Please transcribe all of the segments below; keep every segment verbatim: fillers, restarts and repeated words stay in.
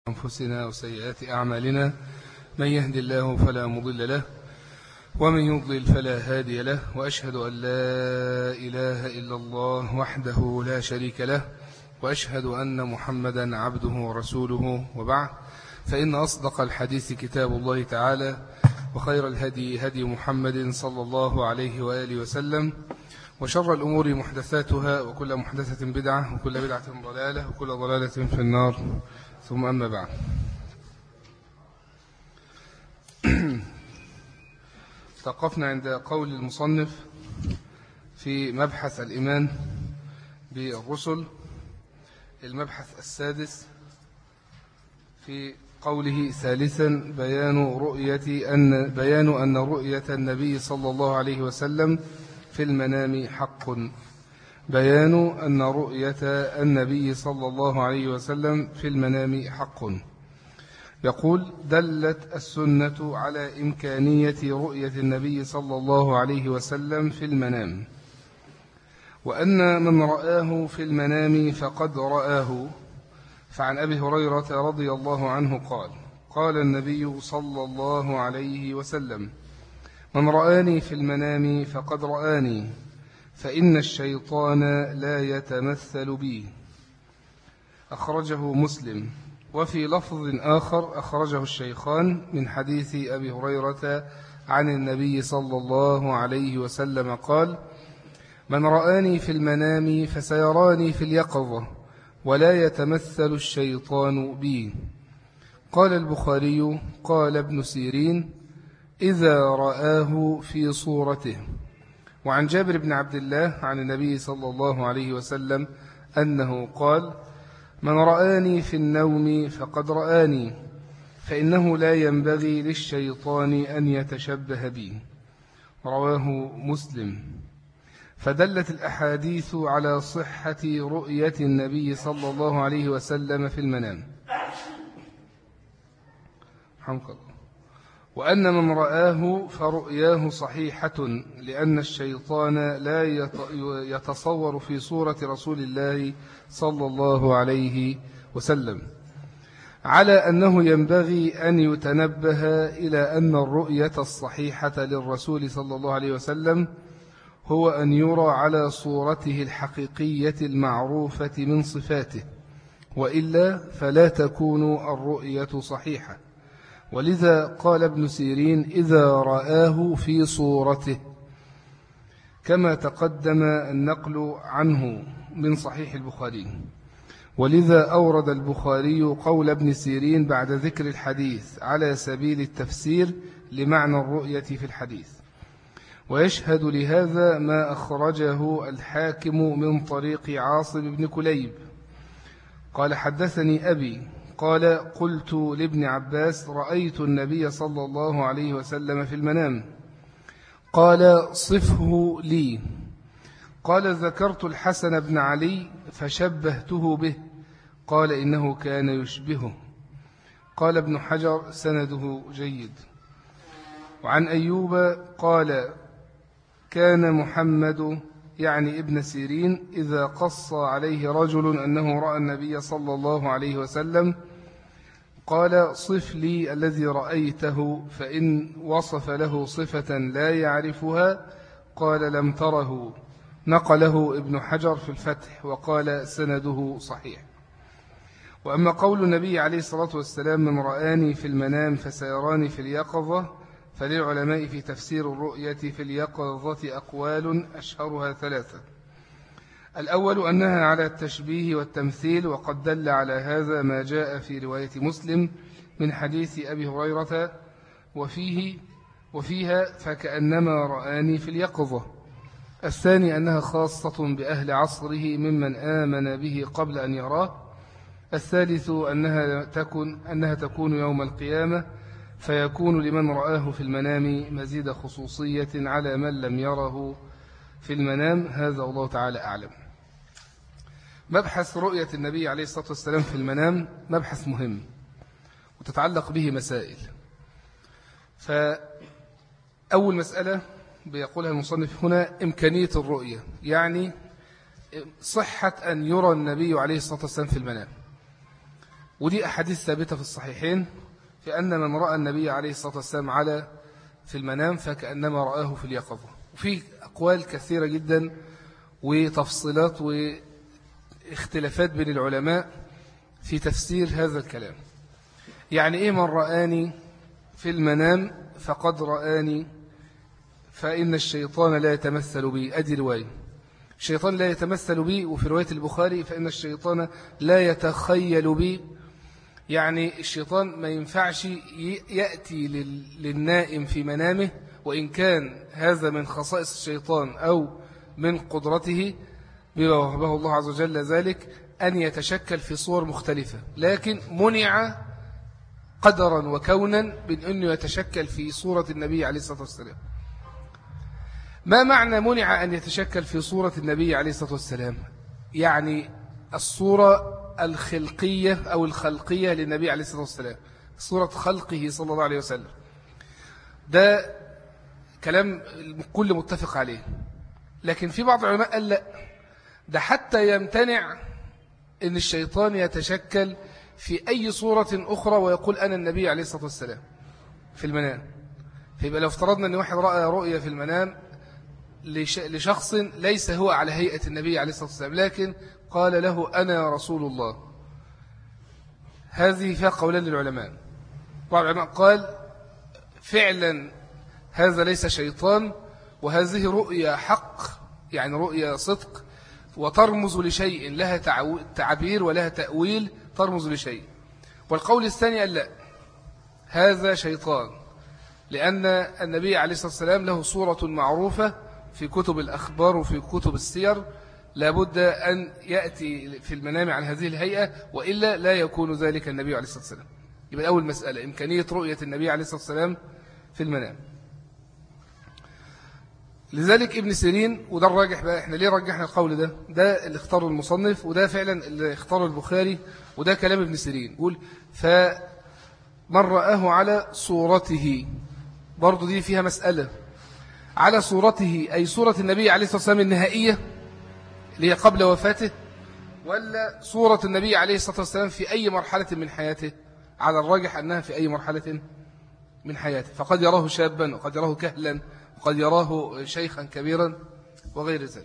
أنفسنا وسيئات أعمالنا من يهدي الله فلا مضل له ومن يضلل فلا هادي له، وأشهد أن لا إله إلا الله وحده لا شريك له، وأشهد أن محمدا عبده ورسوله، وبعد، فإن أصدق الحديث كتاب الله تعالى، وخير الهدي هدي محمد صلى الله عليه وآله وسلم، وشر الأمور محدثاتها، وكل محدثة بدعة، وكل بدعة ضلالة، وكل ضلالة في النار، ثم أما بعد. توقفنا عند قول المصنف في مبحث الإيمان بالرسل، المبحث السادس، في قوله ثالثا بيان رؤية أن بيان أن رؤية النبي صلى الله عليه وسلم في المنام حق. بيان أن رؤية النبي صلى الله عليه وسلم في المنام حق. يقول: دلت السنة على إمكانية رؤية النبي صلى الله عليه وسلم في المنام، وأن من رآه في المنام فقد رآه. فعن أبي هريرة رضي الله عنه قال: قال النبي صلى الله عليه وسلم: من رآني في المنام فقد رآني، فإن الشيطان لا يتمثل بي. أخرجه مسلم. وفي لفظ آخر أخرجه الشيخان من حديث أبي هريرة عن النبي صلى الله عليه وسلم قال: من رآني في المنام فسيراني في اليقظة، ولا يتمثل الشيطان بي. قال البخاري: قال ابن سيرين: إذا رآه في صورته. وعن جابر بن عبد الله عن النبي صلى الله عليه وسلم أنه قال: من رآني في النوم فقد رآني، فإنه لا ينبغي للشيطان أن يتشبه بي. رواه مسلم. فدلت الأحاديث على صحة رؤية النبي صلى الله عليه وسلم في المنام، وأن من رآه فرؤياه صحيحة، لأن الشيطان لا يتصور في صورة رسول الله صلى الله عليه وسلم، على أنه ينبغي أن يتنبه إلى أن الرؤية الصحيحة للرسول صلى الله عليه وسلم هو أن يرى على صورته الحقيقية المعروفة من صفاته، وإلا فلا تكون الرؤية صحيحة. ولذا قال ابن سيرين: إذا رآه في صورته، كما تقدم النقل عنه من صحيح البخاري. ولذا أورد البخاري قول ابن سيرين بعد ذكر الحديث على سبيل التفسير لمعنى الرؤية في الحديث. ويشهد لهذا ما أخرجه الحاكم من طريق عاصم بن كليب قال: حدثني أبي قال: قلت لابن عباس: رأيت النبي صلى الله عليه وسلم في المنام. قال: صفه لي. قال: ذكرت الحسن بن علي فشبهته به. قال: إنه كان يشبهه. قال ابن حجر: سنده جيد. وعن أيوب قال: كان محمد يعني ابن سيرين إذا قص عليه رجل أنه رأى النبي صلى الله عليه وسلم قال: صف لي الذي رأيته، فإن وصف له صفة لا يعرفها قال: لم تره. نقله ابن حجر في الفتح وقال: سنده صحيح. وأما قول النبي عليه الصلاة والسلام: من رآني في المنام فسيراني في اليقظة، فللعلماء في تفسير الرؤية في اليقظة أقوال، أشهرها ثلاثة. الأول أنها على التشبيه والتمثيل، وقد دل على هذا ما جاء في رواية مسلم من حديث أبي هريرة وفيه وفيها: فكأنما رآني في اليقظة. الثاني أنها خاصة بأهل عصره ممن آمن به قبل أن يراه. الثالث أنها تكون, أنها تكون يوم القيامة، فيكون لمن رآه في المنام مزيد خصوصية على من لم يره في المنام. هذا والله تعالى أعلم. مبحث رؤية النبي عليه الصلاة والسلام في المنام مبحث مهم، وتتعلق به مسائل. فأول مسألة بيقولها المصنف هنا: إمكانية الرؤية، يعني صحة أن يرى النبي عليه الصلاة والسلام في المنام. ودي أحاديث ثابتة في الصحيحين في أن من رأى النبي عليه الصلاة والسلام على في المنام فكأنما رآه في اليقظة. وفي أقوال كثيرة جدا وتفصيلات واختلافات بين العلماء في تفسير هذا الكلام. يعني إيه من رآني في المنام فقد رآني فإن الشيطان لا يتمثل بي؟ أدي رواية الشيطان لا يتمثل بي، وفي رواية البخاري فإن الشيطان لا يتخيل بي. يعني الشيطان ما ينفعش يأتي للنائم في منامه، وإن كان هذا من خصائص الشيطان أو من قدرته بما وهبه الله عز وجل ذلك أن يتشكل في صور مختلفة، لكن منع قدرا وكونا من أنه يتشكل في صورة النبي عليه الصلاة والسلام. ما معنى منع أن يتشكل في صورة النبي عليه الصلاة والسلام؟ يعني الصورة الخلقية أو الخلقية للنبي عليه الصلاة والسلام، صورة خلقه صلى الله عليه وسلم. ده كلام الكل متفق عليه. لكن في بعض العلماء قال لا، ده حتى يمتنع أن الشيطان يتشكل في أي صورة أخرى ويقول أنا النبي عليه الصلاة والسلام في المنام. فيبقى لو افترضنا أن واحد رأى رؤية في المنام لشخص ليس هو على هيئة النبي عليه الصلاة والسلام، لكن قال له أنا رسول الله، هذه فيها قولان للعلماء. بعض العلماء قال فعلا هذا ليس شيطان، وهذه رؤية حق، يعني رؤية صدق وترمز لشيء، لها تعبير ولها تأويل ترمز لشيء. والقول الثاني قال لا، هذا شيطان، لأن النبي عليه الصلاة والسلام له صورة معروفة في كتب الأخبار وفي كتب السير، لابد أن يأتي في المنام عن هذه الهيئة، وإلا لا يكون ذلك النبي عليه الصلاة والسلام. يبقى أول مسألة إمكانية رؤية النبي عليه الصلاة والسلام في المنام. لذلك ابن سيرين، وده الراجح بقى، احنا ليه رجحنا القول ده؟ ده اللي اختاره المصنف، وده فعلا اللي اختاره البخاري، وده كلام ابن سيرين. يقول فمن رآه على صورته، برضو دي فيها مسألة، على صورته أي صورة النبي عليه الصلاة والسلام النهائية اللي هي قبل وفاته، ولا صورة النبي عليه الصلاة والسلام في أي مرحلة من حياته؟ على الراجح أنها في أي مرحلة من حياته، فقد يراه شابا وقد يراه كهلا وقد يراه شيخا كبيرا وغير ذلك.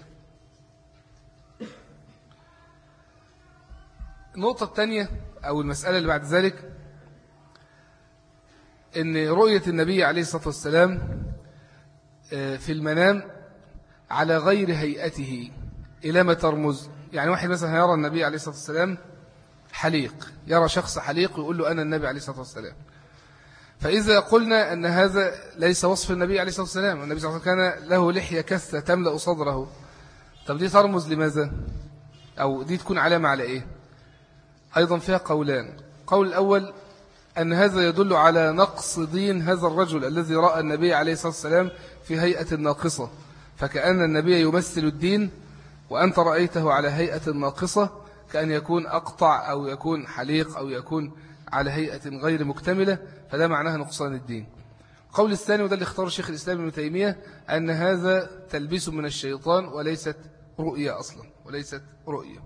النقطة الثانية أو المسألة اللي بعد ذلك أن رؤية النبي عليه الصلاة والسلام في المنام على غير هيئته إلى ما ترمز. يعني واحد مثلا يرى النبي عليه الصلاة والسلام حليق، يرى شخص حليق ويقول له أنا النبي عليه الصلاة والسلام. فإذا قلنا أن هذا ليس وصف النبي عليه الصلاة والسلام، النبي صلى الله عليه وسلم كان له لحية كثة تملأ صدره، طب دي ترمز لماذا؟ أو دي تكون علامة على إيه؟ أيضا فيها قولان. قول الأول أن هذا يدل على نقص دين هذا الرجل الذي رأى النبي عليه الصلاة والسلام في هيئة ناقصة، فكأن النبي يمثل الدين وأنت رأيته على هيئة ناقصة، كأن يكون أقطع أو يكون حليق أو يكون على هيئة غير مكتملة، فده معناها نقصان الدين. قول الثاني، وده اللي اختار شيخ الإسلام ابن تيمية، أن هذا تلبيس من الشيطان وليست رؤية أصلا، وليست رؤية.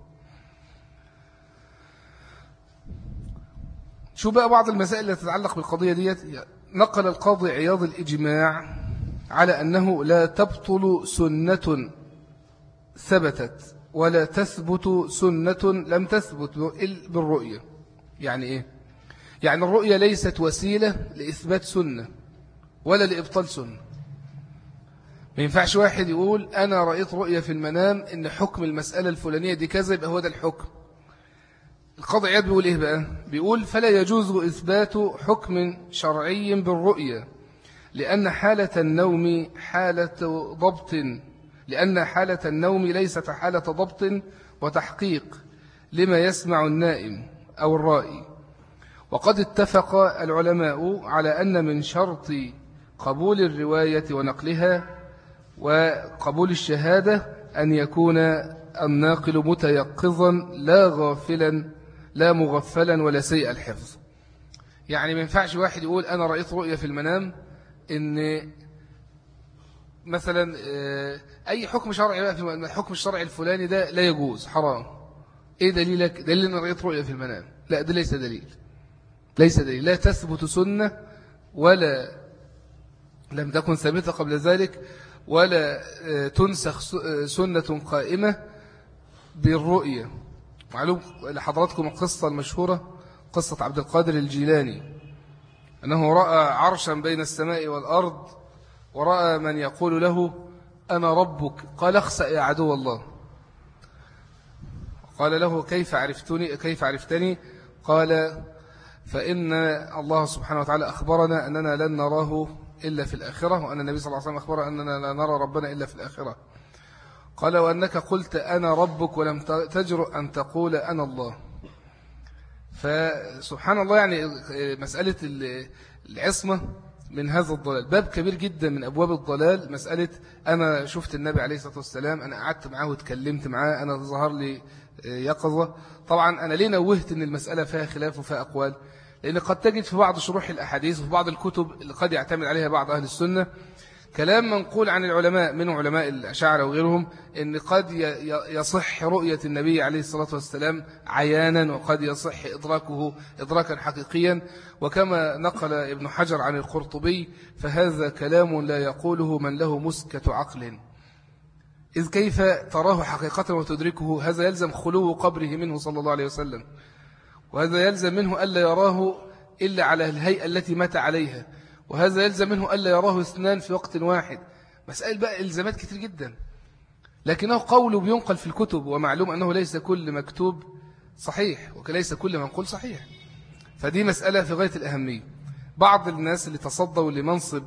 شو بقى بعض المسائل التي تتعلق بالقضية ديت؟ نقل القاضي عياض الإجماع على أنه لا تبطل سنة ثبتت ولا تثبت سنة لم تثبت بالرؤية. يعني إيه؟ يعني الرؤية ليست وسيلة لإثبات سنة ولا لإبطال سنة. ما ينفعش واحد يقول أنا رأيت رؤية في المنام إن حكم المسألة الفلانية دي كذا يبقى هو ده الحكم. القاضي عياض بيقول إيه بقى؟ بيقول فلا يجوز إثبات حكم شرعي بالرؤية، لأن حالة النوم حالة ضبط لأن حالة النوم ليست حالة ضبط وتحقيق لما يسمع النائم أو الرائي. وقد اتفق العلماء على أن من شرط قبول الرواية ونقلها وقبول الشهادة أن يكون الناقل متيقظا لا غافلا لا مغفلا ولا سيء الحفظ. يعني ما ينفعش واحد يقول أنا رأيت رؤية في المنام إن مثلا أي حكم شرعي بقى في الحكم الشرعي الفلاني ده لا يجوز، حرام. إيه دليلك؟ دليل أن رأيت رؤية في المنام. لا، ده ليس دليل، ليس دليل. لا تثبت سنة، ولا لم تكن ثابتة قبل ذلك، ولا تنسخ سنة قائمة بالرؤية. معلوم لحضراتكم القصة المشهورة، قصة عبد القادر الجيلاني، أنه رأى عرشا بين السماء والأرض، ورأى من يقول له أنا ربك، قال اخسأ يا عدو الله. قال له كيف عرفتني كيف عرفتني قال فإن الله سبحانه وتعالى أخبرنا أننا لن نراه إلا في الآخرة، وأن النبي صلى الله عليه وسلم أخبر أننا لا نرى ربنا إلا في الآخرة. قال وأنك قلت أنا ربك ولم تجرؤ أن تقول أنا الله. فسبحان الله، يعني مسألة العصمة من هذا الضلال باب كبير جدا من أبواب الضلال. مسألة أنا شفت النبي عليه الصلاة والسلام، أنا قعدت معه وتكلمت معاه، أنا ظهر لي يقظة. طبعا أنا ليه نوهت أن المسألة فيها خلاف وفيها أقوال؟ لأن قد تجد في بعض شروح الأحاديث وفي بعض الكتب اللي قد يعتمد عليها بعض أهل السنة كلام منقول عن العلماء، من علماء الأشاعرة وغيرهم، أن قد يصح رؤية النبي عليه الصلاة والسلام عيانا، وقد يصح إدراكه إدراكا حقيقيا. وكما نقل ابن حجر عن القرطبي فهذا كلام لا يقوله من له مسكة عقل، إذ كيف تراه حقيقة وتدركه؟ هذا يلزم خلو قبره منه صلى الله عليه وسلم، وهذا يلزم منه ألا يراه إلا على الهيئة التي مات عليها، وهذا يلزم منه ألا يراه اثنان في وقت واحد. مسائل بقى إلزامات كتير جدا، لكنه قوله بينقل في الكتب، ومعلوم أنه ليس كل مكتوب صحيح، وليس كل منقول صحيح. فدي مسألة في غاية الأهمية. بعض الناس اللي تصدوا لمنصب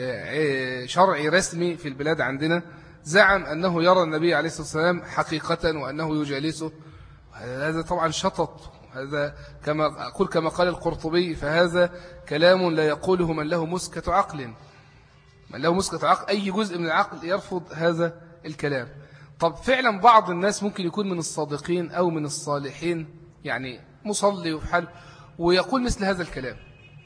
شرعي رسمي في البلاد عندنا زعم أنه يرى النبي عليه الصلاة والسلام حقيقة وأنه يجالسه. هذا طبعا شطط، هذا كما أقول كما قال القرطبي فهذا كلام لا يقوله من له مسكة عقل. من له مسكة عقل، أي جزء من العقل يرفض هذا الكلام. طب فعلا بعض الناس ممكن يكون من الصادقين أو من الصالحين، يعني مصلي وفي حال، ويقول مثل هذا الكلام.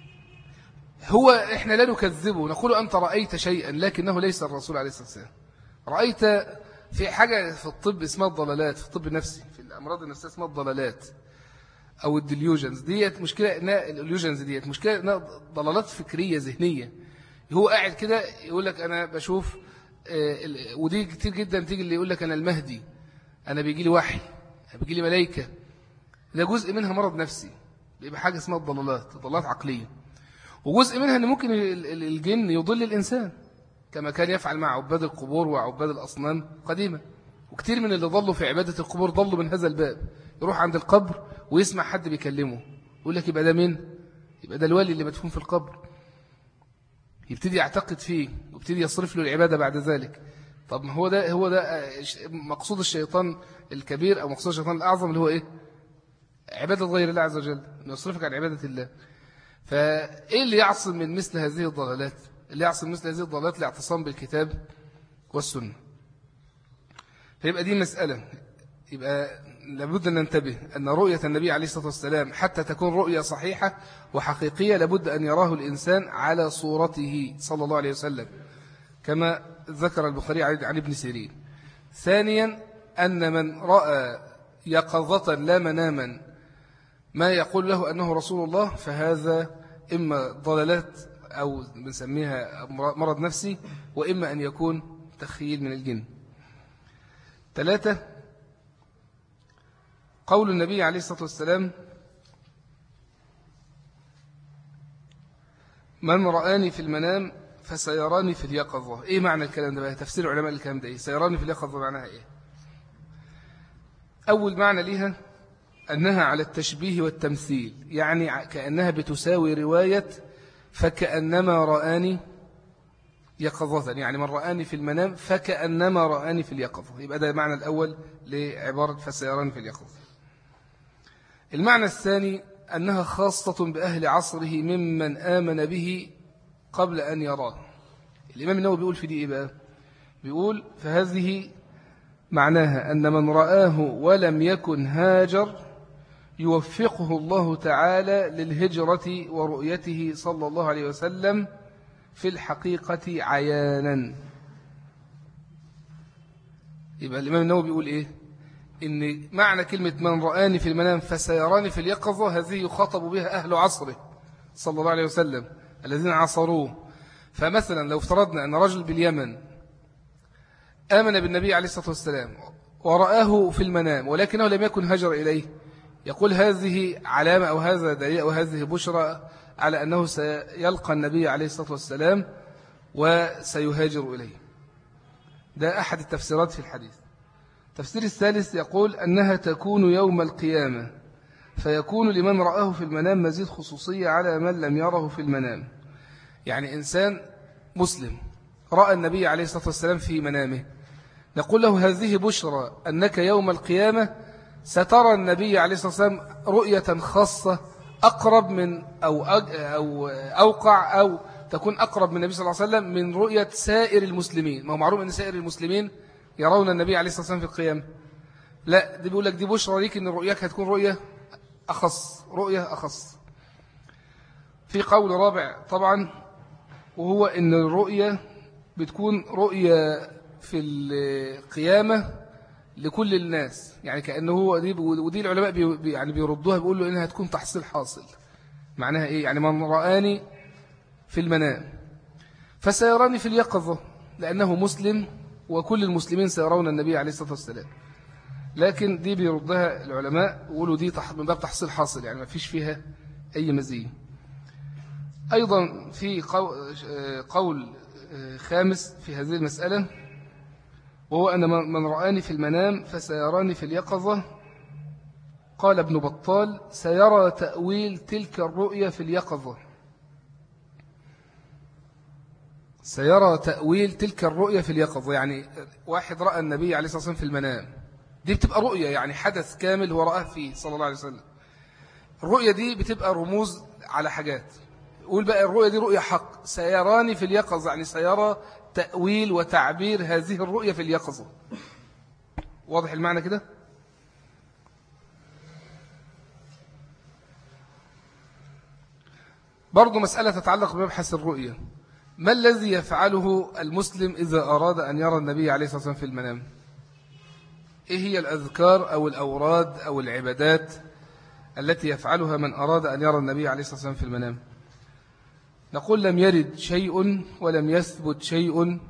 هو إحنا لا نكذبه، نقول أنت رأيت شيئا لكنه ليس الرسول عليه الصلاة والسلام. رأيت في حاجة في الطب اسمها الضلالات، في الطب النفسي، في الأمراض النفسية اسمها الضلالات أو الديليوجنز. ديت مشكلة، الديليوجنز ديت مشكلة، ضلالات فكرية ذهنية. هو قاعد كده يقول لك أنا بشوف، ودي كتير جدا تيجي اللي يقول لك أنا المهدي، أنا بيجي لي وحي، أنا بيجي لي ملائكة. ده جزء منها مرض نفسي، بيبقى حاجة اسمها الضلالات، ضلالات عقلية. وجزء منها أن ممكن الجن يضل الإنسان كما كان يفعل مع عباد القبور وعباد الأصنام قديما. وكتير من اللي ضلوا في عبادة القبور ضلوا من هذا الباب، يروح عند القبر ويسمع حد بيكلمه، يقول لك يبقى ده مين؟ يبقى ده الولي اللي مدفون في القبر. يبتدي يعتقد فيه ويبتدي يصرف له العبادة بعد ذلك. طب ما هو ده هو ده مقصود الشيطان الكبير أو مقصود الشيطان الأعظم، اللي هو إيه؟ عبادة غير الله عز وجل، إنه يصرفك عن عبادة الله. فإيه اللي يعصم من مثل هذه الضلالات؟ اللي يعصم مثل هذه الضلالات الاعتصام بالكتاب والسنة. فيبقى دي مسألة، يبقى لابد أن ننتبه أن رؤية النبي عليه الصلاة والسلام حتى تكون رؤية صحيحة وحقيقية لابد أن يراه الإنسان على صورته صلى الله عليه وسلم كما ذكر البخاري عن ابن سيرين. ثانيا أن من رأى يقظة لا مناما ما يقول له أنه رسول الله فهذا إما ضلالات أو بنسميها مرض نفسي، وإما أن يكون تخيل من الجن. ثلاثة، قول النبي عليه الصلاة والسلام من رآني في المنام فسيراني في اليقظة. إيه معنى الكلام ده بقى؟ تفسير علماء الكلام ده إيه؟ سيراني في اليقظة معناها إيه؟ أول معنى ليها أنها على التشبيه والتمثيل، يعني كأنها بتساوي رواية فكأنما رآني يقظة، يعني من رآني في المنام فكأنما رآني في اليقظة. يبقى ده المعنى الأول لعبارة فسيراني في اليقظة. المعنى الثاني أنها خاصة بأهل عصره ممن آمن به قبل أن يراه. الإمام النووي بيقول في دي إيه بقى؟ بيقول فهذه معناها أن من رآه ولم يكن هاجر يوفقه الله تعالى للهجرة ورؤيته صلى الله عليه وسلم في الحقيقة عيانا. يبقى الإمام النووي بيقول إيه؟ إن معنى كلمة من رآني في المنام فسيراني في اليقظة هذه يخاطب بها أهل عصره صلى الله عليه وسلم الذين عصروه. فمثلا لو افترضنا أن رجل باليمن آمن بالنبي عليه الصلاة والسلام ورآه في المنام ولكنه لم يكن هجر إليه، يقول هذه علامة أو هذا دليل أو هذه بشرى على أنه سيلقى النبي عليه الصلاة والسلام وسيهاجر إليه. ده أحد التفسيرات في الحديث. التفسير الثالث يقول أنها تكون يوم القيامة فيكون لمن رآه في المنام مزيد خصوصية على من لم يره في المنام. يعني إنسان مسلم رأى النبي عليه الصلاة والسلام في منامه، نقول له هذه بشرى أنك يوم القيامة سترى النبي عليه الصلاة والسلام رؤية خاصة أقرب من أو, أو أوقع أو تكون أقرب من النبي صلى الله عليه وسلم من رؤية سائر المسلمين. ما هو معروف أن سائر المسلمين يرون النبي عليه الصلاة والسلام في القيامة. لا، دي بيقول لك دي بشرى ليك أن رؤيك هتكون رؤية أخص، رؤية أخص. في قول رابع طبعا وهو أن الرؤية بتكون رؤية في القيامة لكل الناس، يعني كأنه هو دي، ودي العلماء بي يعني بيردوها بيقولوا إنها تكون تحصيل حاصل. معناها إيه؟ يعني من رآني في المنام فسيراني في اليقظة لأنه مسلم وكل المسلمين سيرون النبي عليه الصلاة والسلام. لكن دي بيردها العلماء ويقولوا دي من باب تحصيل حاصل، يعني ما فيش فيها أي مزية. أيضا في قول خامس في هذه المسألة وهو أن من رآني في المنام فسيراني في اليقظة. قال ابن بطال سيرى تأويل تلك الرؤية في اليقظة، سيرى تأويل تلك الرؤية في اليقظة. يعني واحد رأى النبي عليه الصلاة والسلام في المنام، دي بتبقى رؤية يعني حدث كامل هو رآه فيه صلى الله عليه وسلم. الرؤية دي بتبقى رموز على حاجات، يقول بقى الرؤية دي رؤية حق، سيراني في اليقظة يعني سيرى تأويل وتعبير هذه الرؤية في اليقظة. واضح المعنى كده؟ برضو مسألة تتعلق بمبحث الرؤية. ما الذي يفعله المسلم إذا أراد أن يرى النبي عليه الصلاة والسلام في المنام؟ إيه هي الأذكار أو الأوراد أو العبادات التي يفعلها من أراد أن يرى النبي عليه الصلاة والسلام في المنام؟ نقول لم يرد شيء ولم يثبت شيء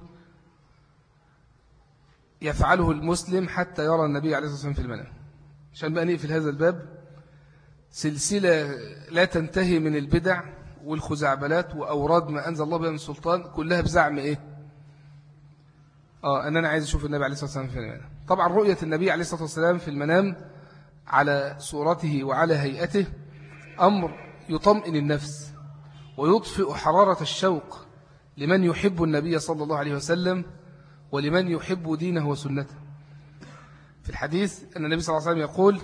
يفعله المسلم حتى يرى النبي عليه الصلاة والسلام في المنام. عشان بقى نقفل هذا الباب، سلسلة لا تنتهي من البدع والخزعبلات وأوراد ما أنزل الله بها من سلطان، كلها بزعم إيه؟ آه أن أنا عايز أشوف النبي عليه الصلاة والسلام في المنام. طبعا رؤية النبي عليه الصلاة والسلام في المنام على صورته وعلى هيئته أمر يطمئن النفس ويطفئ حرارة الشوق لمن يحب النبي صلى الله عليه وسلم ولمن يحب دينه وسنته. في الحديث أن النبي صلى الله عليه وسلم يقول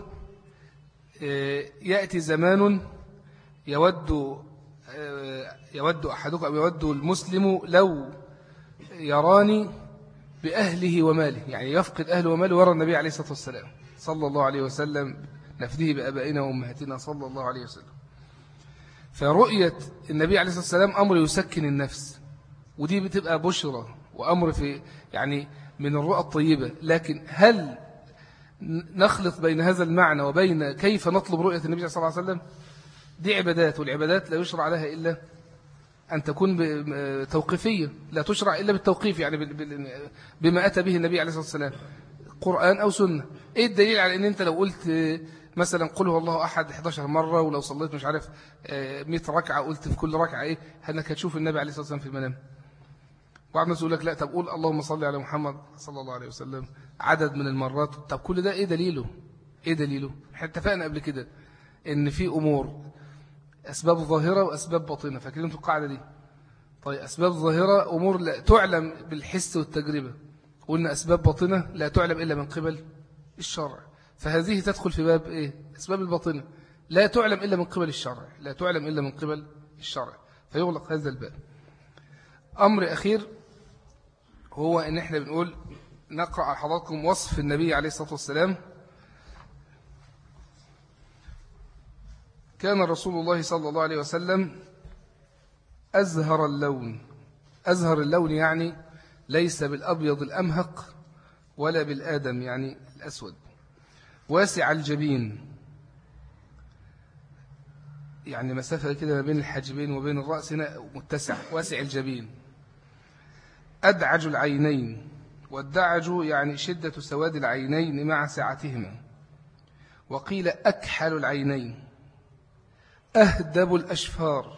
يأتي زمان يود يود أحدكم أو يود المسلم لو يراني بأهله وماله، يعني يفقد أهله وماله ويرى النبي عليه الصلاة والسلام صلى الله عليه وسلم، نفديه بأبائنا وأمهاتنا صلى الله عليه وسلم. فرؤية النبي عليه الصلاة والسلام أمر يسكن النفس، ودي بتبقى بشرة وأمر في يعني من الرؤى الطيبة. لكن هل نخلط بين هذا المعنى وبين كيف نطلب رؤية النبي صلى الله عليه وسلم؟ دي عبادات، والعبادات لا يشرع لها إلا أن تكون توقيفية، لا تشرع إلا بالتوقيف، يعني بما أتى به النبي عليه الصلاة والسلام قرآن أو سنة. إيه الدليل على أن أنت لو قلت مثلا قل هو الله أحد إحدى عشرة مرة ولو صليت مش عارف مئة ركعة قلت في كل ركعة إيه أنك هتشوف النبي عليه الصلاة والسلام في المنام؟ بعض الناس يقول لك لا، طب قول اللهم صل على محمد صلى الله عليه وسلم عدد من المرات. طب كل ده إيه دليله؟ إيه دليله؟ احنا اتفقنا قبل كده إن في أمور أسباب ظاهرة وأسباب باطنة، فاكرين انتوا القاعدة دي؟ طيب أسباب ظاهرة أمور لا تعلم بالحس والتجربة، قلنا أسباب باطنة لا تعلم إلا من قبل الشرع، فهذه تدخل في باب إيه؟ أسباب الباطنة لا تعلم إلا من قبل الشرع، لا تعلم إلا من قبل الشرع، فيغلق هذا الباب. أمر أخير هو إن إحنا بنقول نقرأ على حضراتكم وصف النبي عليه الصلاة والسلام. كان رسول الله صلى الله عليه وسلم أزهر اللون. أزهر اللون يعني ليس بالأبيض الأمهق ولا بالآدم يعني الأسود. واسع الجبين، يعني مسافة كده ما بين الحاجبين وبين الرأس هنا متسع، واسع الجبين. أدعج العينين، والدعج يعني شدة سواد العينين مع سعتهما. وقيل أكحل العينين. أهدب الأشفار،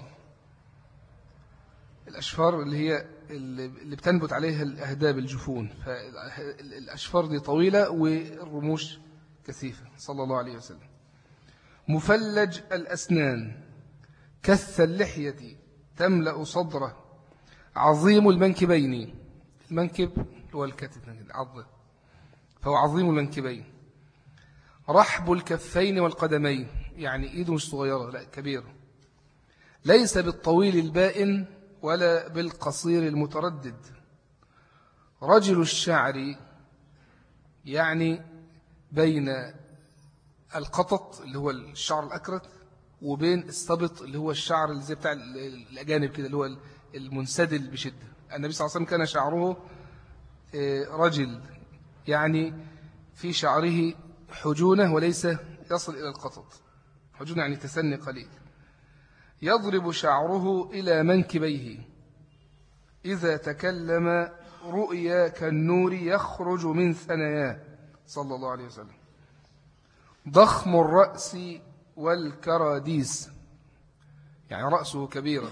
الأشفار اللي هي اللي بتنبت عليها الأهداب الجفون، فالأشفار دي طويلة والرموش كثيفة صلى الله عليه وسلم. مفلج الأسنان، كث اللحية تملأ صدره، عظيم المنكبين، المنكب هو الكتف العضة، فهو عظيم المنكبين. رحب الكفين والقدمين، يعني إيده مش صغيرة لا كبيرة. ليس بالطويل البائن ولا بالقصير المتردد. رجل الشعر، يعني بين القطط اللي هو الشعر الأكرت وبين السبط اللي هو الشعر اللي زي بتاع الأجانب كده اللي هو المنسدل بشدة. النبي صلى الله عليه وسلم كان شعره رجل، يعني في شعره حجونة وليس يصل إلى القطط. حجونة يعني تسني قليل. يضرب شعره إلى منكبيه، إذا تكلم رؤيا كالنور يخرج من ثناياه صلى الله عليه وسلم. ضخم الرأس والكراديس، يعني رأسه كبيرة،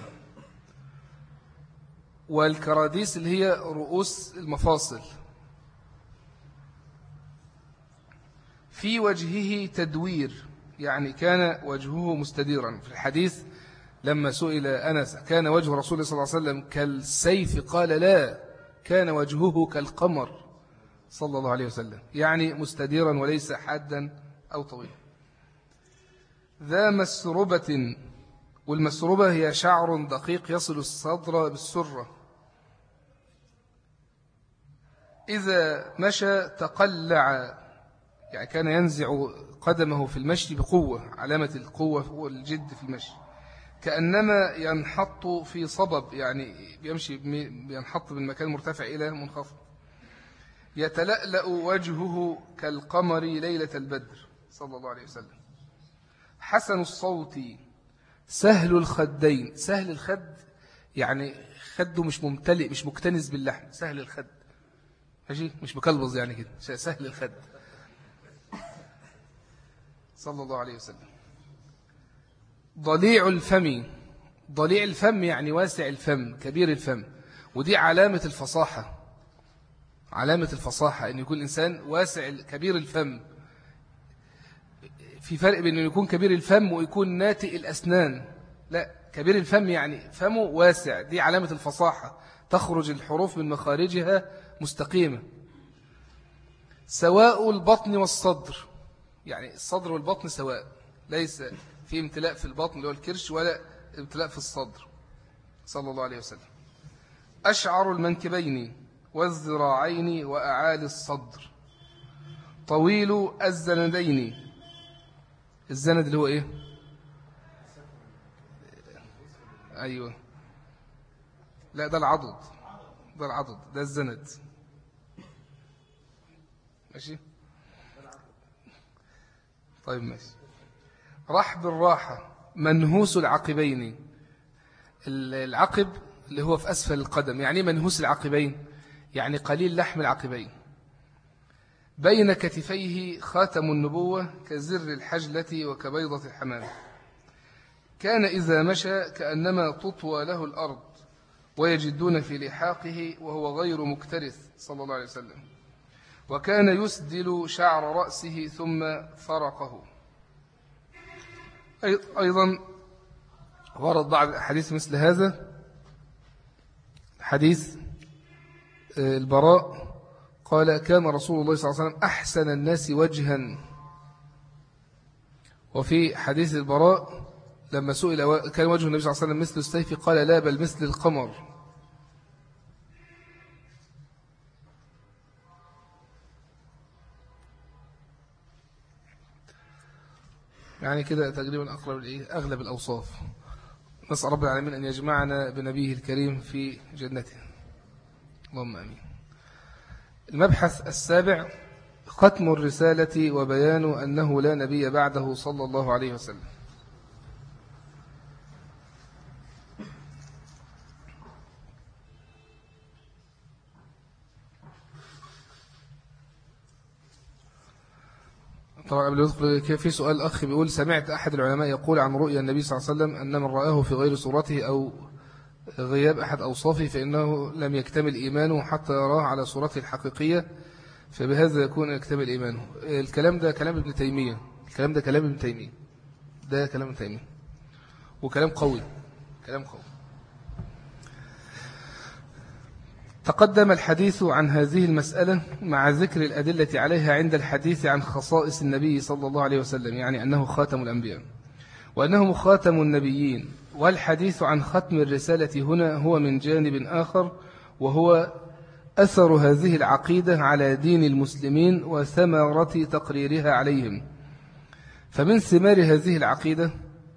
والكراديس اللي هي رؤوس المفاصل. في وجهه تدوير، يعني كان وجهه مستديرا. في الحديث لما سئل أنس كان وجه رسول الله صلى الله عليه وسلم كالسيف، قال لا، كان وجهه كالقمر صلى الله عليه وسلم، يعني مستديرا وليس حادا أو طويلا. ذا مسربة، والمسربة هي شعر دقيق يصل الصدر بالسرة. إذا مشى تقلع، يعني كان ينزع قدمه في المشي بقوة، علامة القوة والجد في المشي. كأنما ينحط في صبب، يعني بيمشي بينحط من مكان مرتفع إلى منخفض. يتلألأ وجهه كالقمر ليلة البدر صلى الله عليه وسلم. حسن الصوت، سهل الخدين. سهل الخد يعني خده مش ممتلئ مش مكتنز باللحم، سهل الخد ماشي، مش مكلبز يعني كده، سهل الخد صلى الله عليه وسلم. ضليع الفم، ضليع الفم يعني واسع الفم كبير الفم، ودي علامة الفصاحة. علامة الفصاحة أن يكون الإنسان واسع كبير الفم. في فرق بين أن يكون كبير الفم ويكون ناتئ الأسنان. لا، كبير الفم يعني فمه واسع، دي علامة الفصاحة، تخرج الحروف من مخارجها مستقيمة. سواء البطن والصدر، يعني الصدر والبطن سواء، ليس في امتلاء في البطن اللي هو الكرش ولا امتلاء في الصدر صلى الله عليه وسلم. أشعر المنكبين والذراعين وأعالي الصدر. طويل الزندين، الزند اللي هو إيه؟ أيوة، لا ده العضد، ده العضد، ده الزند ماشي. طيب ماشي. رحب الراحة، منهوس العقبين. العقب اللي هو في أسفل القدم، يعني منهوس العقبين يعني قليل لحم العقبين. بين كتفيه خاتم النبوة كزر الحجلة وكبيضة الحمام. كان إذا مشى كأنما تطوى له الأرض، ويجدون في لحاقه وهو غير مكترث صلى الله عليه وسلم. وكان يسدل شعر رأسه ثم فرقه. أيضا ورد بعض حديث مثل هذا، حديث البراء قال كان رسول الله صلى الله عليه وسلم أحسن الناس وجها. وفي حديث البراء لما سئل كان وجه النبي صلى الله عليه وسلم مثل السيف قال لا بل مثل القمر. يعني كده تقريبا أقرب أغلب الأوصاف. نسأل رب العالمين أن يجمعنا بنبيه الكريم في جنته، اللهم آمين. المبحث السابع ختم الرسالة وبيان أنه لا نبي بعده صلى الله عليه وسلم. طبعا قبل يدخل في سؤال أخ بيقول: سمعت أحد العلماء يقول عن رؤيا النبي صلى الله عليه وسلم أن من رآه في غير صورته أو غياب أحد أوصافه فإنه لم يكتمل إيمانه حتى يراه على صورته الحقيقية، فبهذا يكون يكتمل إيمانه. الكلام ده كلام ابن تيمية، الكلام ده كلام ابن تيمية، ده كلام ابن تيمية، وكلام قوي، كلام قوي. تقدم الحديث عن هذه المسألة مع ذكر الأدلة عليها عند الحديث عن خصائص النبي صلى الله عليه وسلم، يعني أنه خاتم الأنبياء وأنه خاتم النبيين. والحديث عن ختم الرسالة هنا هو من جانب آخر، وهو أثر هذه العقيدة على دين المسلمين وثمرة تقريرها عليهم. فمن ثمار هذه العقيدة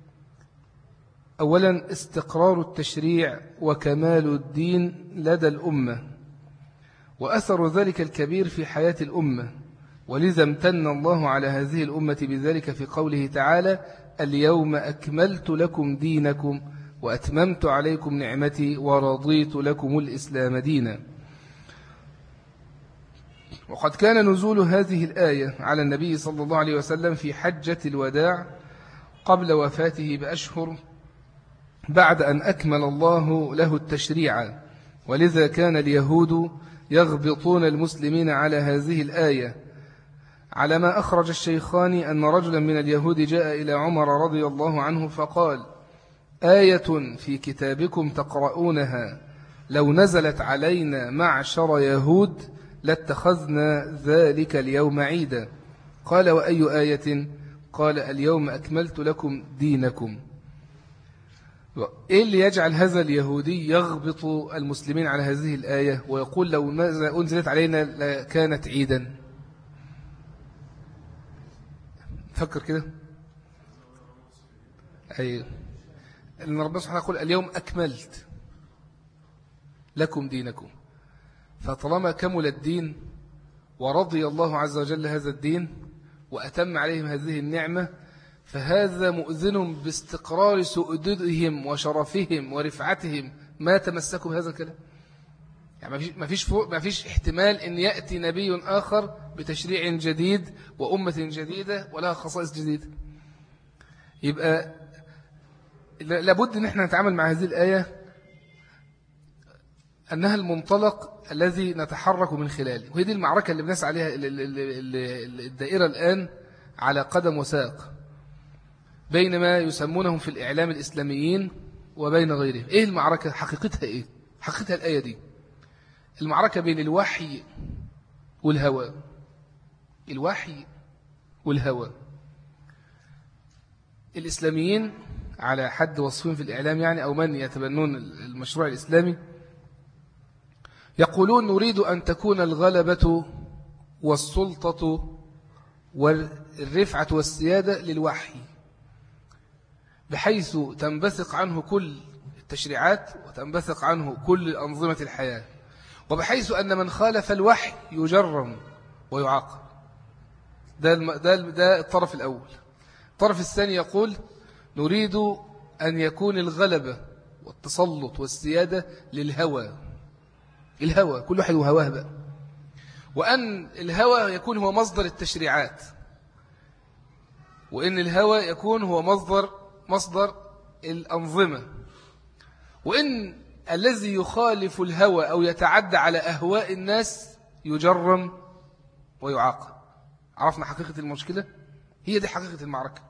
أولا استقرار التشريع وكمال الدين لدى الأمة، وأثر ذلك الكبير في حياة الأمة، ولذا امتن الله على هذه الأمة بذلك في قوله تعالى: اليوم أكملت لكم دينكم وأتممت عليكم نعمتي ورضيت لكم الإسلام دينا. وقد كان نزول هذه الآية على النبي صلى الله عليه وسلم في حجة الوداع قبل وفاته بأشهر بعد أن أكمل الله له التشريع، ولذا كان اليهود يغبطون المسلمين على هذه الآية، على ما أخرج الشيخان أن رجلا من اليهود جاء إلى عمر رضي الله عنه فقال: آية في كتابكم تقرؤونها لو نزلت علينا معشر يهود لاتخذنا ذلك اليوم عيدا. قال: وأي آية؟ قال: اليوم أكملت لكم دينكم. إيه اللي يجعل هذا اليهودي يغبط المسلمين على هذه الآية ويقول لو أنزلت علينا لكانت عيدا؟ فكر كده. أي أن ربنا سبحانه يقول: اليوم أكملت لكم دينكم. فطالما كمل الدين ورضي الله عز وجل هذا الدين وأتم عليهم هذه النعمة، فهذا مؤذن باستقرار سؤددهم وشرفهم ورفعتهم ما تمسكوا بهذا الكلام. يعني ما فيش ما فيش احتمال أن يأتي نبي آخر بتشريع جديد وأمة جديدة ولها خصائص جديدة. يبقى لابد أن احنا نتعامل مع هذه الآية أنها المنطلق الذي نتحرك من خلاله، وهي دي المعركة اللي بنسعى عليها الدائرة الآن على قدم وساق بين ما يسمونهم في الإعلام الإسلاميين وبين غيرهم. إيه المعركة؟ حقيقتها إيه؟ حقيقتها الآية دي. المعركة بين الوحي والهوى، الوحي والهوى. الإسلاميين على حد وصفهم في الإعلام يعني، أو من يتبنون المشروع الإسلامي، يقولون: نريد أن تكون الغلبة والسلطة والرفعة والسيادة للوحي، بحيث تنبثق عنه كل التشريعات وتنبثق عنه كل أنظمة الحياة، وبحيث أن من خالف الوحي يجرم ويعاقب. ده, ده, ده الطرف الأول. الطرف الثاني يقول: نريد أن يكون الغلبة والتسلط والسيادة للهوى، الهوى كل واحد وهواه بقى، وأن الهوى يكون هو مصدر التشريعات، وأن الهوى يكون هو مصدر مصدر الأنظمة، وإن الذي يخالف الهوى أو يتعدى على أهواء الناس يجرم ويعاقب. عرفنا حقيقة المشكلة؟ هي دي حقيقة المعركة،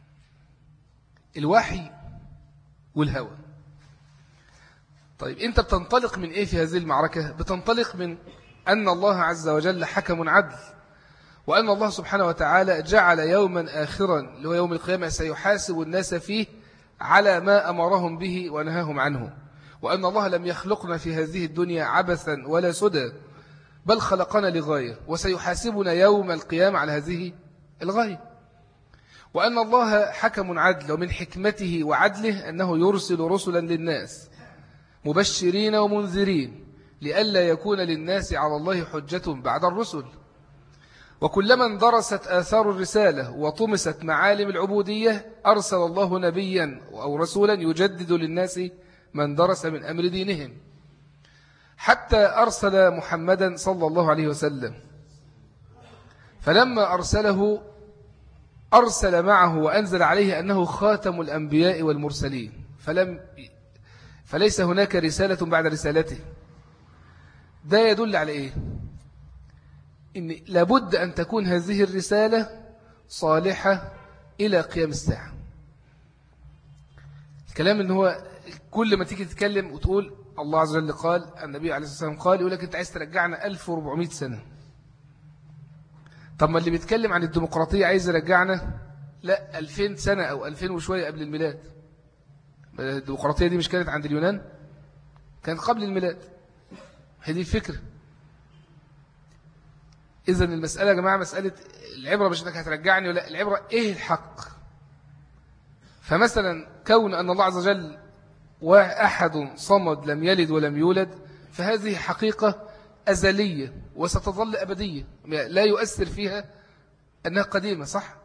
الوحي والهوى. طيب أنت بتنطلق من إيه في هذه المعركة؟ بتنطلق من أن الله عز وجل حكم عدل، وأن الله سبحانه وتعالى جعل يوما آخرا اللي هو يوم القيامة سيحاسب الناس فيه على ما أمرهم به ونهاهم عنه، وأن الله لم يخلقنا في هذه الدنيا عبثا ولا سدى، بل خلقنا لغاية، وسيحاسبنا يوم القيامة على هذه الغاية. وأن الله حكم عدل، ومن حكمته وعدله أنه يرسل رسلا للناس مبشرين ومنذرين لئلا يكون للناس على الله حجة بعد الرسل. وكلما اندرست آثار الرسالة وطمست معالم العبودية أرسل الله نبيا أو رسولا يجدد للناس من درس من أمر دينهم، حتى أرسل محمدا صلى الله عليه وسلم. فلما أرسله أرسل معه وأنزل عليه أنه خاتم الأنبياء والمرسلين، فلم فليس هناك رسالة بعد رسالته. ده يدل على إيه؟ إن لابد أن تكون هذه الرسالة صالحة إلى قيام الساعة. الكلام إن هو كل ما تيجي تتكلم وتقول الله عز وجل قال، النبي عليه الصلاة والسلام قال، يقول لك أنت عايز ترجعنا ألف وأربعمائة سنة. طب ما اللي بيتكلم عن الديمقراطية عايز يرجعنا لا ألفين سنة أو ألفين وشوية قبل الميلاد. الديمقراطية دي مش كانت عند اليونان، كانت قبل الميلاد. هذه الفكرة. إذن المسألة يا جماعة مسألة العبرة مش أنك هترجعني ولا، العبرة إيه الحق. فمثلا كون أن الله عز وجل وأحد صمد لم يلد ولم يولد، فهذه حقيقة أزلية وستظل أبدية، لا يؤثر فيها أنها قديمة. صح؟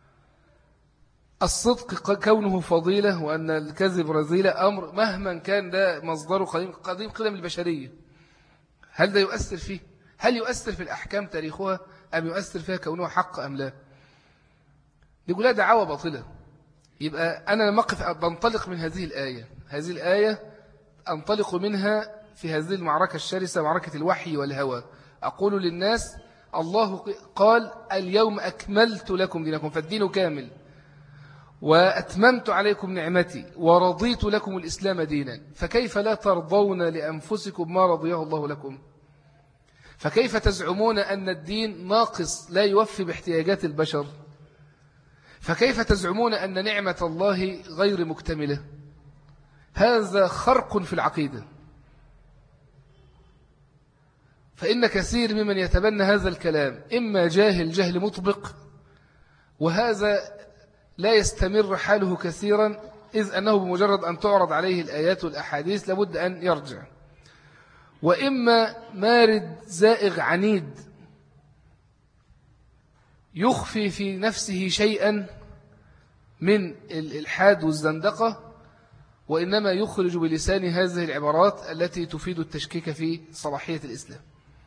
الصدق كونه فضيلة وأن الكذب رذيلة أمر مهما كان ده مصدره قديم قديم قدم البشرية. هل ده يؤثر فيه؟ هل يؤثر في الأحكام تاريخها أم يؤثر فيها كونها حق أم لا؟ نقول لا، دعوة باطلة. يبقى أنا لما أقف بنطلق من هذه الآية، هذه الآية أنطلق منها في هذه المعركة الشرسة، معركة الوحي والهوى. أقول للناس الله قال اليوم أكملت لكم دينكم، فالدين كامل، وأتممت عليكم نعمتي ورضيت لكم الإسلام دينا، فكيف لا ترضون لأنفسكم ما رضيه الله لكم؟ فكيف تزعمون أن الدين ناقص لا يوفي باحتياجات البشر؟ فكيف تزعمون أن نعمة الله غير مكتملة؟ هذا خرق في العقيدة. فإن كثير ممن يتبنى هذا الكلام إما جاهل جهل مطبق، وهذا لا يستمر حاله كثيرا، إذ أنه بمجرد أن تعرض عليه الآيات والأحاديث لابد أن يرجع، وإما مارد زائغ عنيد يخفي في نفسه شيئا من الإلحاد والزندقة، وإنما يخرج بلسان هذه العبارات التي تفيد التشكيك في صلاحية الإسلام.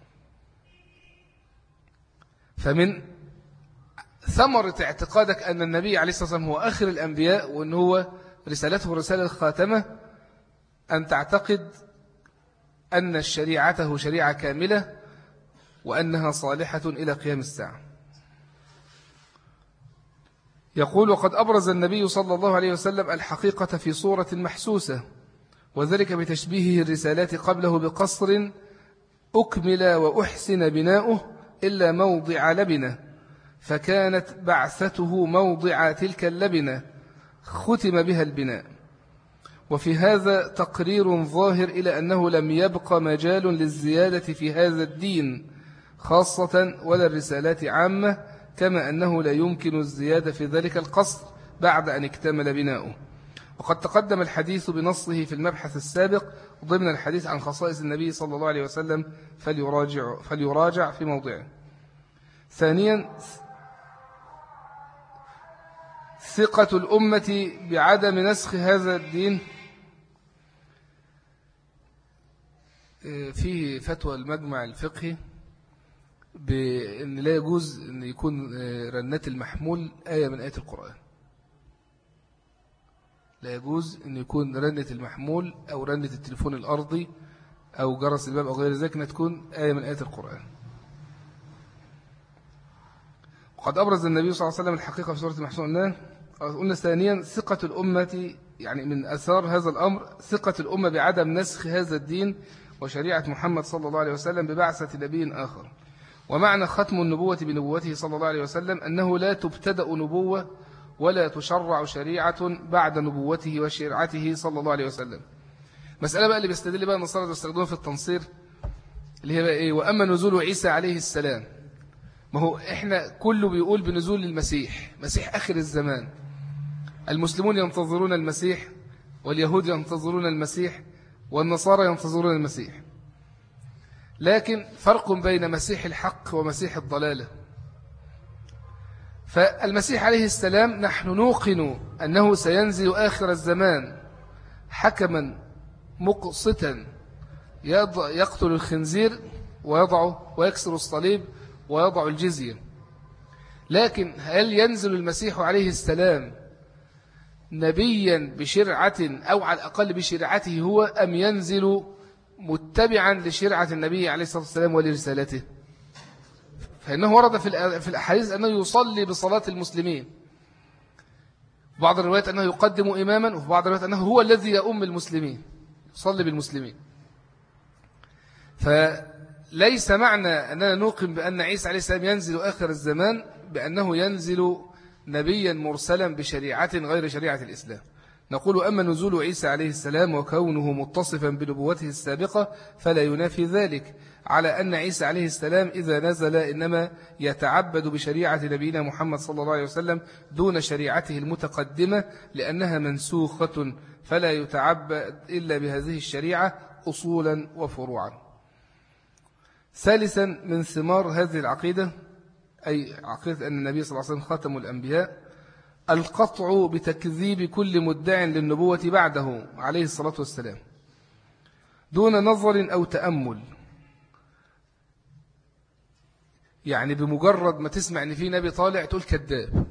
فمن ثمرة اعتقادك أن النبي عليه الصلاة والسلام هو آخر الأنبياء وأن هو رسالته رسالة الخاتمة أن تعتقد أن شريعته شريعة كاملة وأنها صالحة إلى قيام الساعة. يقول وقد أبرز النبي صلى الله عليه وسلم الحقيقة في صورة محسوسة، وذلك بتشبيهه الرسالات قبله بقصر أكمل وأحسن بناؤه إلا موضع لبنة، فكانت بعثته موضع تلك اللبنة ختم بها البناء. وفي هذا تقرير ظاهر إلى أنه لم يبق مجال للزيادة في هذا الدين خاصة ولا الرسالات عامة، كما أنه لا يمكن الزيادة في ذلك القصر بعد أن اكتمل بناؤه. وقد تقدم الحديث بنصه في المبحث السابق ضمن الحديث عن خصائص النبي صلى الله عليه وسلم، فليراجع, فليراجع في موضعه. ثانيا، ثقة الأمة بعدم نسخ هذا الدين. فيه فتوى المجمع الفقهي بأن لا يجوز أن يكون رنة المحمول آية من آية القرآن. لا يجوز أن يكون رنة المحمول أو رنة التليفون الأرضي أو جرس الباب أو غير ذلك أن تكون آية من آية القرآن. وقد أبرز النبي صلى الله عليه وسلم الحقيقة في سورة المحسون. قلنا قلنا ثانيا ثقة الأمة، يعني من أثار هذا الأمر ثقة الأمة بعدم نسخ هذا الدين وشريعة محمد صلى الله عليه وسلم ببعثة نبي آخر. ومعنى ختم النبوة بنبوته صلى الله عليه وسلم أنه لا تبتدأ نبوة ولا تشرع شريعة بعد نبوته وشريعته صلى الله عليه وسلم. مسألة بقى اللي بيستدل بقى النصارى بيستخدموها في التنصير، اللي هي بقى إيه؟ وأما نزول عيسى عليه السلام، ما هو إحنا كله بيقول بنزول المسيح، مسيح آخر الزمان. المسلمون ينتظرون المسيح، واليهود ينتظرون المسيح، والنصارى ينتظرون المسيح. لكن فرق بين مسيح الحق ومسيح الضلالة. فالمسيح عليه السلام نحن نوقن أنه سينزل آخر الزمان حكما مقسطا يقتل الخنزير ويضعه ويكسر الصليب ويضع الجزية. لكن هل ينزل المسيح عليه السلام نبيا بشرعة أو على الأقل بشرعته هو، أم ينزل متبعا لشرعة النبي عليه الصلاة والسلام ولرسالته؟ فإنه ورد في الأحاديث أنه يصلي بصلاة المسلمين، بعض الروايات أنه يقدم إماما، وفي بعض الروايات أنه هو الذي يؤم المسلمين يصلي بالمسلمين. فليس معنى أننا نوقن بأن عيسى عليه السلام ينزل آخر الزمان بأنه ينزل نبيا مرسلا بشريعة غير شريعة الإسلام. نقول أما نزول عيسى عليه السلام وكونه متصفا بنبوته السابقة فلا ينافي ذلك، على أن عيسى عليه السلام إذا نزل إنما يتعبد بشريعة نبينا محمد صلى الله عليه وسلم دون شريعته المتقدمة، لأنها منسوخة فلا يتعبد إلا بهذه الشريعة أصولا وفروعا. ثالثا من ثمار هذه العقيدة، أي عقيدة أن النبي صلى الله عليه وسلم خاتم الأنبياء، القطع بتكذيب كل مدع للنبوة بعده عليه الصلاة والسلام دون نظر أو تأمل. يعني بمجرد ما تسمع أن في نبي طالع تقول كذاب.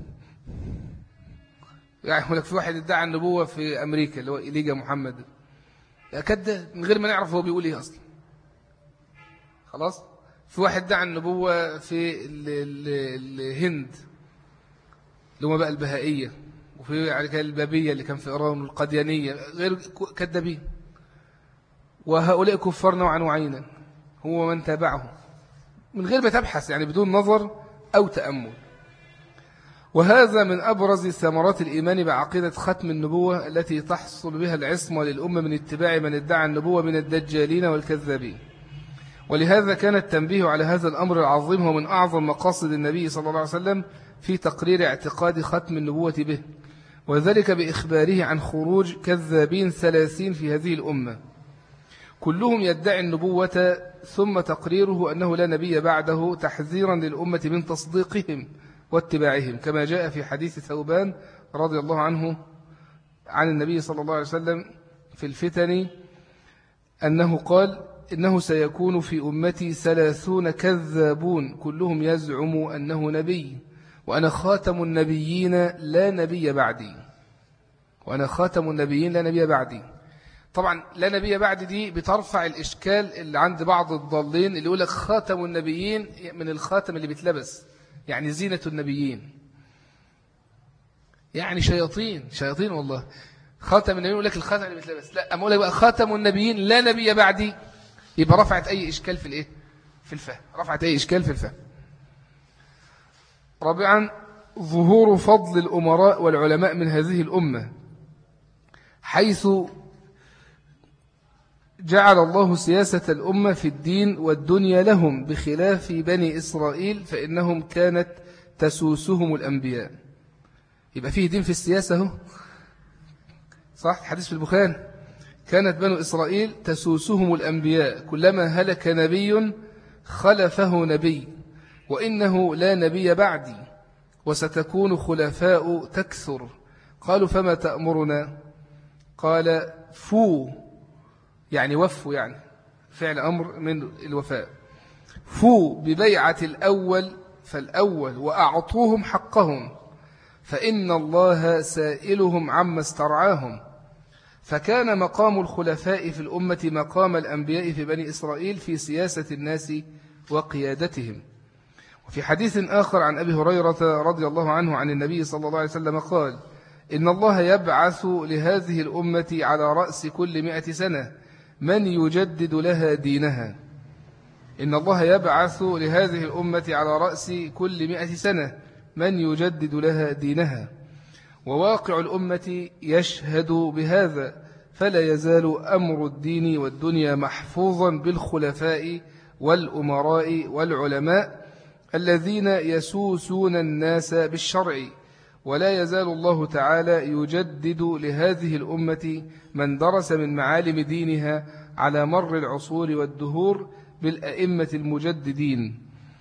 يعني هناك في واحد ادعى النبوة في أمريكا اللي هو إليجا محمد، كذاب من غير ما نعرف هو بيقول إيه أصلا. خلاص. في واحد ادعى النبوة في الهند اللي هم بقى البهائية، وفي البابية اللي كان في إيران والقديانية، غير كذابين. وهؤلاء كفار نوعا وعينا هو من تابعهم من غير ما تبحث، يعني بدون نظر أو تأمل. وهذا من أبرز ثمرات الإيمان بعقيدة ختم النبوة التي تحصل بها العصمة للأمة من اتباع من ادعى النبوة من الدجالين والكذابين. ولهذا كان التنبيه على هذا الأمر العظيم هو من أعظم مقاصد النبي صلى الله عليه وسلم في تقرير اعتقاد ختم النبوة به، وذلك بإخباره عن خروج كذابين ثلاثين في هذه الأمة كلهم يدعي النبوة، ثم تقريره أنه لا نبي بعده تحذيرا للأمة من تصديقهم واتباعهم، كما جاء في حديث ثوبان رضي الله عنه عن النبي صلى الله عليه وسلم في الفتن أنه قال: إنه سيكون في أمتي ثلاثون كذابون كلهم يزعم أنه نبي، وأنا خاتم النبيين لا نبي بعدي. وأنا خاتم النبيين لا نبي بعدي. طبعا لا نبي بعد دي بترفع الإشكال اللي عند بعض الضالين اللي يقول لك خاتم النبيين من الخاتم اللي بيتلبس، يعني زينة النبيين، يعني شياطين شياطين والله. خاتم النبيين يقول لك الخاتم اللي بيتلبس، لا أما أقول لك بقى خاتم النبيين لا نبي بعدي، يبقى رفعت أي إشكال في الإيه؟ في الفهم، رفعت أي إشكال في الفهم. رابعا ظهور فضل الأمراء والعلماء من هذه الأمة، حيث جعل الله سياسة الأمة في الدين والدنيا لهم بخلاف بني إسرائيل فإنهم كانت تسوسهم الأنبياء. يبقى فيه دين في السياسة هو صح. حديث في البخاري: كانت بنو إسرائيل تسوسهم الأنبياء كلما هلك نبي خلفه نبي، وإنه لا نبي بعدي وستكون خلفاء تكثر. قالوا: فما تأمرنا؟ قال: فو، يعني وفوا، يعني فعل أمر من الوفاء. فو ببيعة الأول فالأول وأعطوهم حقهم، فإن الله سائلهم عما استرعاهم. فكان مقام الخلفاء في الأمة مقام الأنبياء في بني إسرائيل في سياسة الناس وقيادتهم. وفي حديث آخر عن أبي هريرة رضي الله عنه عن النبي صلى الله عليه وسلم قال: إن الله يبعث لهذه الأمة على رأس كل مئة سنة من يجدد لها دينها. إن الله يبعث لهذه الأمة على رأس كل مئة سنة من يجدد لها دينها، وواقع الأمة يشهد بهذا، فلا يزال أمر الدين والدنيا محفوظا بالخلفاء والأمراء والعلماء الذين يسوسون الناس بالشرع، ولا يزال الله تعالى يجدد لهذه الأمة من درس من معالم دينها على مر العصور والدهور بالأئمة المجددين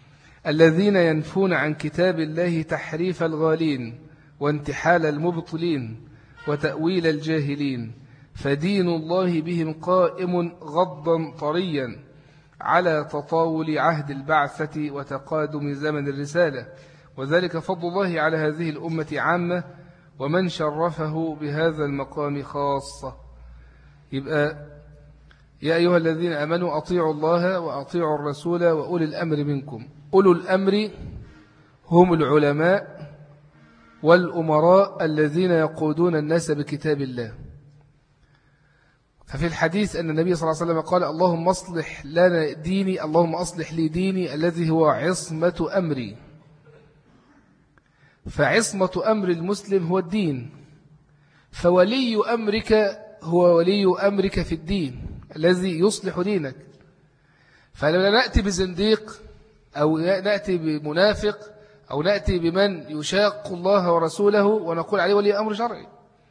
الذين ينفون عن كتاب الله تحريف الغالين وانتحال المبطلين وتأويل الجاهلين، فدين الله بهم قائم غضا طريا على تطاول عهد البعثة وتقادم زمن الرسالة، وذلك فضل الله على هذه الأمة عامة ومن شرفه بهذا المقام خاصة. يبقى يا أيها الذين آمنوا أطيعوا الله وأطيعوا الرسول وأولي الأمر منكم. أولو الأمر هم العلماء والأمراء الذين يقودون الناس بكتاب الله. ففي الحديث أن النبي صلى الله عليه وسلم قال اللهم أصلح لنا ديني اللهم أصلح لي ديني الذي هو عصمة أمري. فعصمة أمر المسلم هو الدين، فولي أمرك هو ولي أمرك في الدين الذي يصلح دينك. فلما نأتي بزنديق أو نأتي بمنافق أو نأتي بمن يشاق الله ورسوله ونقول عليه ولي أمر شرعي،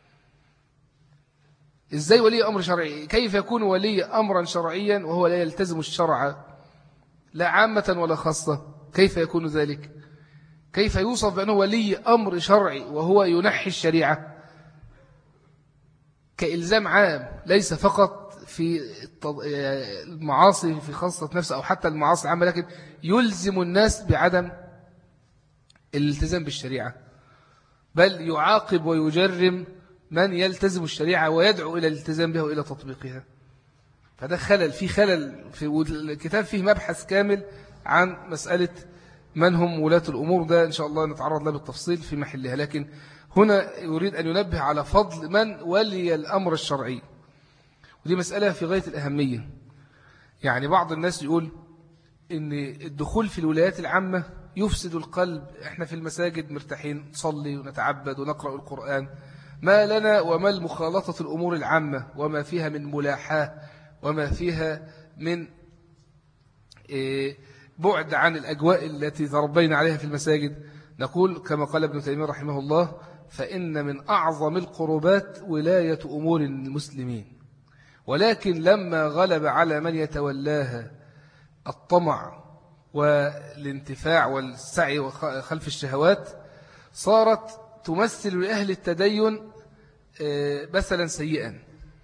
إزاي ولي أمر شرعي؟ كيف يكون ولي أمرا شرعيا وهو لا يلتزم الشرع لا عامة ولا خاصة؟ كيف يكون ذلك؟ كيف يوصف بأنه ولي أمر شرعي وهو ينحي الشريعة كإلزام عام، ليس فقط في المعاصي في خاصة نفسه أو حتى المعاصي العامة، لكن يلزم الناس بعدم الالتزام بالشريعة، بل يعاقب ويجرم من يلتزم الشريعة ويدعو إلى الالتزام بها وإلى تطبيقها. فده خلل في خلل في الكتاب، فيه مبحث كامل عن مسألة من هم ولاة الأمور، ده إن شاء الله نتعرض له بالتفصيل في محلها. لكن هنا يريد أن ينبه على فضل من ولي الأمر الشرعي، ودي مسألة في غاية الأهمية. يعني بعض الناس يقول إن الدخول في الولايات العامة يفسد القلب، إحنا في المساجد مرتاحين نصلي ونتعبد ونقرأ القرآن، ما لنا وما المخالطة الأمور العامة وما فيها من ملاحاة وما فيها من بعد عن الأجواء التي تربينا عليها في المساجد. نقول كما قال ابن تيمية رحمه الله فإن من أعظم القربات ولاية أمور المسلمين، ولكن لما غلب على من يتولاها الطمع والانتفاع والسعي خلف الشهوات صارت تمثل لأهل التدين مثلا سيئا،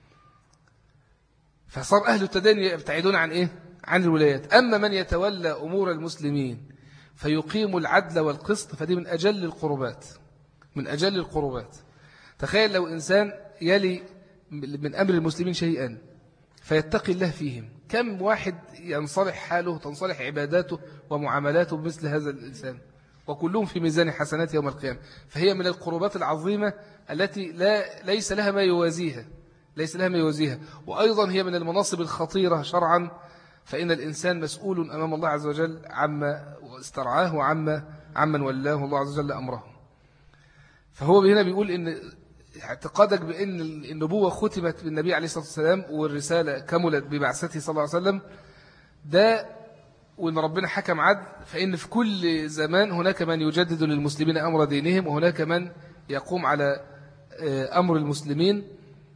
فصار أهل التدين يبتعدون عن إيه؟ عن الولايات. أما من يتولى أمور المسلمين فيقيم العدل والقسط فدي من أجل القربات، من أجل القربات. تخيل لو إنسان يلي من أمر المسلمين شيئا فيتقي الله فيهم، كم واحد ينصلح حاله تنصلح عباداته ومعاملاته بمثل هذا الإنسان، وكلهم في ميزان حسنات يوم القيامة. فهي من القربات العظيمة التي لا ليس لها ما يوازيها، ليس لها ما يوازيها. وأيضا هي من المناصب الخطيرة شرعا، فإن الإنسان مسؤول أمام الله عز وجل عما استرعاه وعما عمن ولاه الله عز وجل أمره. فهو هنا بيقول إن اعتقادك بأن النبوة ختمت بالنبي عليه الصلاة والسلام والرسالة كملت ببعثته صلى الله عليه وسلم ده، وإن ربنا حكم عدل، فإن في كل زمان هناك من يجدد للمسلمين أمر دينهم، وهناك من يقوم على أمر المسلمين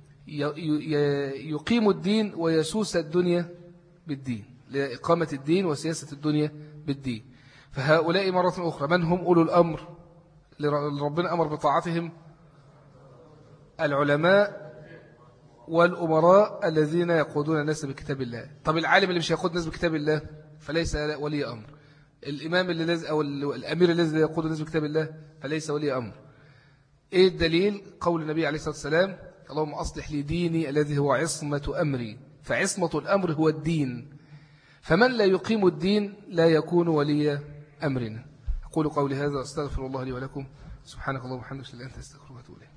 يقيم الدين ويسوس الدنيا بالدين، لإقامة الدين وسياسة الدنيا بالدين. فهؤلاء مرة أخرى من هم أولو الأمر اللي ربنا أمر بطاعتهم؟ العلماء والأمراء الذين يقودون الناس بكتاب الله. طب العالم اللي مش يقود الناس بكتاب الله فليس ولي أمر. الإمام اللي لازم أو الأمير الذي يقود الناس بكتاب الله فليس ولي أمر. إيه الدليل؟ قول النبي عليه الصلاة والسلام اللهم أصلح لي ديني الذي هو عصمة أمري. فعصمة الأمر هو الدين، فمن لا يقيم الدين لا يكون ولي أمرنا. أقول قولي هذا أستغفر الله لي ولكم. سبحانك اللهم وبحمدك أشهد أن لا إله إلا أنت أستغفرك وأتوب إليك.